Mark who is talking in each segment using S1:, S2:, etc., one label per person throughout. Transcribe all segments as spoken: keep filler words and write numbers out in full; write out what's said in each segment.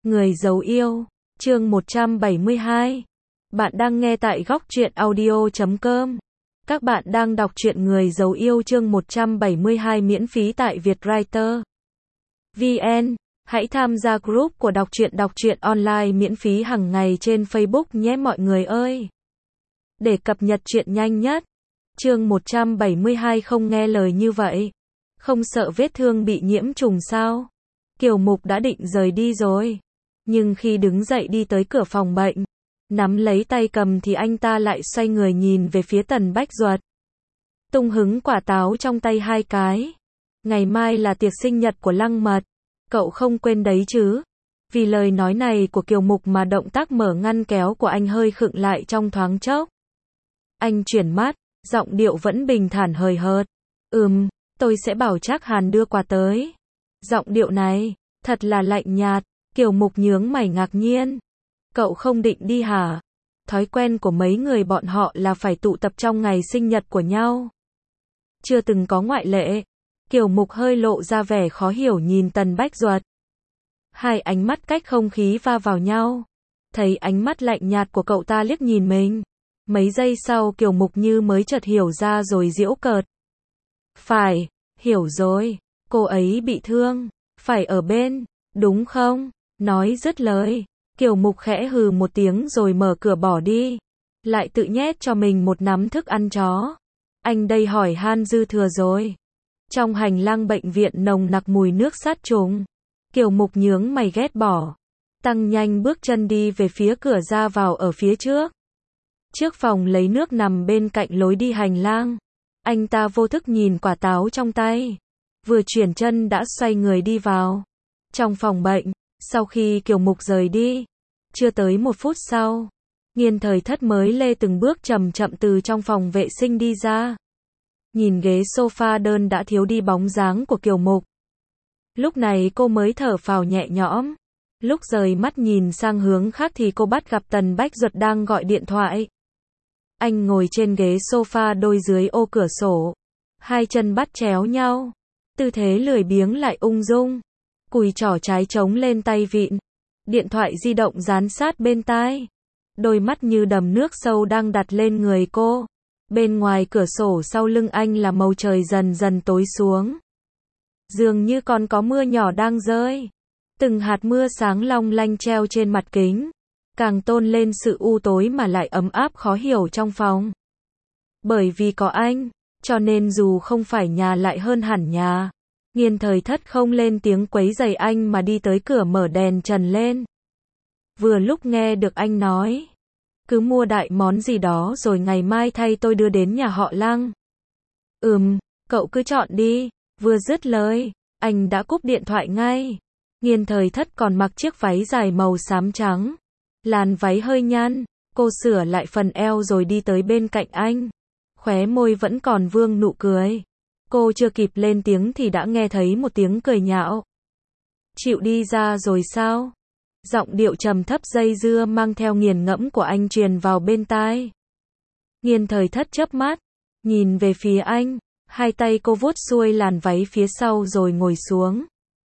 S1: Người giấu yêu, chương một trăm bảy mươi hai. Bạn đang nghe tại góc truyện audio chấm com. Các bạn đang đọc truyện Người giấu yêu chương một trăm bảy mươi hai miễn phí tại Vietwriter. vê en. Hãy tham gia group của đọc truyện đọc truyện online miễn phí hàng ngày trên Facebook nhé mọi người ơi. Để cập nhật truyện nhanh nhất. Chương một trăm bảy mươi hai không nghe lời như vậy. Không sợ vết thương bị nhiễm trùng sao? Kiều Mục đã định rời đi rồi. Nhưng khi đứng dậy đi tới cửa phòng bệnh, nắm lấy tay cầm thì anh ta lại xoay người nhìn về phía Tần Bách Duật. Tung hứng quả táo trong tay hai cái. Ngày mai là tiệc sinh nhật của Lăng Mật. Cậu không quên đấy chứ? Vì lời nói này của Kiều Mục mà động tác mở ngăn kéo của anh hơi khựng lại trong thoáng chốc. Anh chuyển mắt, giọng điệu vẫn bình thản hời hợt. Ừm, tôi sẽ bảo Trác Hàn đưa quà tới. Giọng điệu này, thật là lạnh nhạt. Kiều Mục nhướng mày ngạc nhiên. Cậu không định đi hả? Thói quen của mấy người bọn họ là phải tụ tập trong ngày sinh nhật của nhau. Chưa từng có ngoại lệ. Kiều Mục hơi lộ ra vẻ khó hiểu nhìn Tần Bách Duật. Hai ánh mắt cách không khí va vào nhau. Thấy ánh mắt lạnh nhạt của cậu ta liếc nhìn mình. Mấy giây sau Kiều Mục như mới chợt hiểu ra rồi giễu cợt. Phải, hiểu rồi. Cô ấy bị thương. Phải ở bên, đúng không? Nói dứt lời. Kiều Mục khẽ hừ một tiếng rồi mở cửa bỏ đi. Lại tự nhét cho mình một nắm thức ăn chó. Anh đây hỏi han dư thừa rồi. Trong hành lang bệnh viện nồng nặc mùi nước sát trùng. Kiều Mục nhướng mày ghét bỏ. Tăng nhanh bước chân đi về phía cửa ra vào ở phía trước. Trước phòng lấy nước nằm bên cạnh lối đi hành lang. Anh ta vô thức nhìn quả táo trong tay. Vừa chuyển chân đã xoay người đi vào. Trong phòng bệnh, sau khi Kiều Mục rời đi, chưa tới một phút sau, Nghiên Thời Thất mới lê từng bước chậm chậm từ trong phòng vệ sinh đi ra. Nhìn ghế sofa đơn đã thiếu đi bóng dáng của Kiều Mục. Lúc này cô mới thở phào nhẹ nhõm. Lúc rời mắt nhìn sang hướng khác thì cô bắt gặp Tần Bách Duật đang gọi điện thoại. Anh ngồi trên ghế sofa đôi dưới ô cửa sổ. Hai chân bắt chéo nhau. Tư thế lười biếng lại ung dung. Cùi trỏ trái chống lên tay vịn. Điện thoại di động dán sát bên tai. Đôi mắt như đầm nước sâu đang đặt lên người cô. Bên ngoài cửa sổ sau lưng anh là màu trời dần dần tối xuống. Dường như còn có mưa nhỏ đang rơi. Từng hạt mưa sáng long lanh treo trên mặt kính. Càng tôn lên sự u tối mà lại ấm áp khó hiểu trong phòng. Bởi vì có anh, cho nên dù không phải nhà lại hơn hẳn nhà. Nghiên Thời Thất không lên tiếng quấy rầy anh mà đi tới cửa mở đèn trần lên. Vừa lúc nghe được anh nói. Cứ mua đại món gì đó rồi ngày mai thay tôi đưa đến nhà họ Lăng. Ừm, cậu cứ chọn đi. Vừa dứt lời, anh đã cúp điện thoại ngay. Nghiên Thời Thất còn mặc chiếc váy dài màu xám trắng. Làn váy hơi nhăn, cô sửa lại phần eo rồi đi tới bên cạnh anh. Khóe môi vẫn còn vương nụ cười. Cô chưa kịp lên tiếng thì đã nghe thấy một tiếng cười nhạo. Chịu đi ra rồi sao? Giọng điệu trầm thấp dây dưa mang theo nghiền ngẫm của anh truyền vào bên tai. Nghiên Thời Thất chớp mắt, nhìn về phía anh, hai tay cô vuốt xuôi làn váy phía sau rồi ngồi xuống.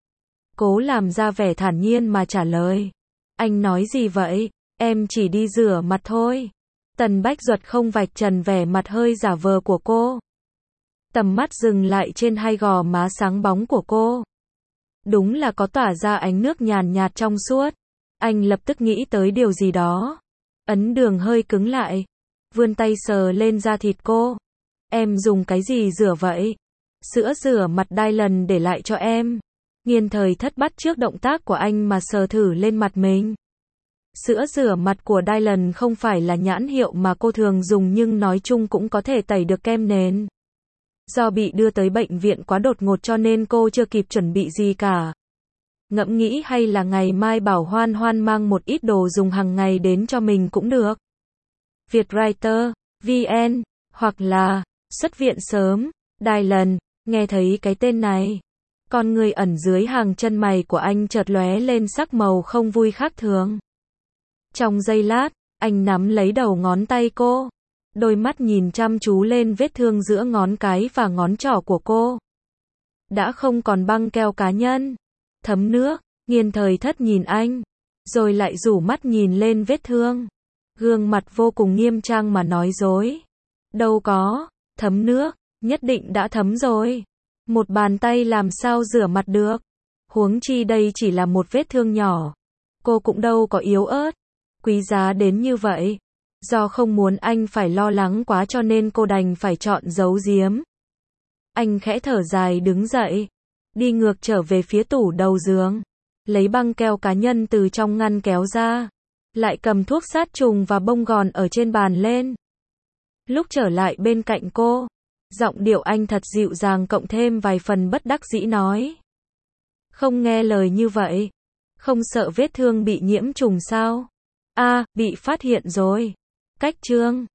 S1: Cố làm ra vẻ thản nhiên mà trả lời. Anh nói gì vậy? Em chỉ đi rửa mặt thôi. Tần Bách Duật không vạch trần vẻ mặt hơi giả vờ của cô. Tầm mắt dừng lại trên hai gò má sáng bóng của cô. Đúng là có tỏa ra ánh nước nhàn nhạt trong suốt. Anh lập tức nghĩ tới điều gì đó. Ấn Đường hơi cứng lại. Vươn tay sờ lên da thịt cô. Em dùng cái gì rửa vậy? Sữa rửa mặt Dylan để lại cho em. Nghiên Thời Thất bắt chước động tác của anh mà sờ thử lên mặt mình. Sữa rửa mặt của Dylan không phải là nhãn hiệu mà cô thường dùng nhưng nói chung cũng có thể tẩy được kem nền. Do bị đưa tới bệnh viện quá đột ngột cho nên cô chưa kịp chuẩn bị gì cả. Ngẫm nghĩ hay là ngày mai bảo Hoan Hoan mang một ít đồ dùng hàng ngày đến cho mình cũng được. Vietwriter, vê en, hoặc là xuất viện sớm, Dylan, nghe thấy cái tên này. Con người ẩn dưới hàng chân mày của anh chợt lóe lên sắc màu không vui khác thường. Trong giây lát, anh nắm lấy đầu ngón tay cô. Đôi mắt nhìn chăm chú lên vết thương giữa ngón cái và ngón trỏ của cô. Đã không còn băng keo cá nhân. Thấm nước, Nghiên Thời Thất nhìn anh. rồi lại rủ mắt nhìn lên vết thương. Gương mặt vô cùng nghiêm trang mà nói dối. Đâu có, thấm nước, nhất định đã thấm rồi. Một bàn tay làm sao rửa mặt được. Huống chi đây chỉ là một vết thương nhỏ. Cô cũng đâu có yếu ớt, quý giá đến như vậy. Do không muốn anh phải lo lắng quá cho nên cô đành phải chọn giấu giếm. Anh khẽ thở dài đứng dậy, đi ngược trở về phía tủ đầu giường, lấy băng keo cá nhân từ trong ngăn kéo ra, lại cầm thuốc sát trùng và bông gòn ở trên bàn lên. Lúc trở lại bên cạnh cô, giọng điệu anh thật dịu dàng cộng thêm vài phần bất đắc dĩ nói. Không nghe lời như vậy, không sợ vết thương bị nhiễm trùng sao? A, bị phát hiện rồi. Cách chương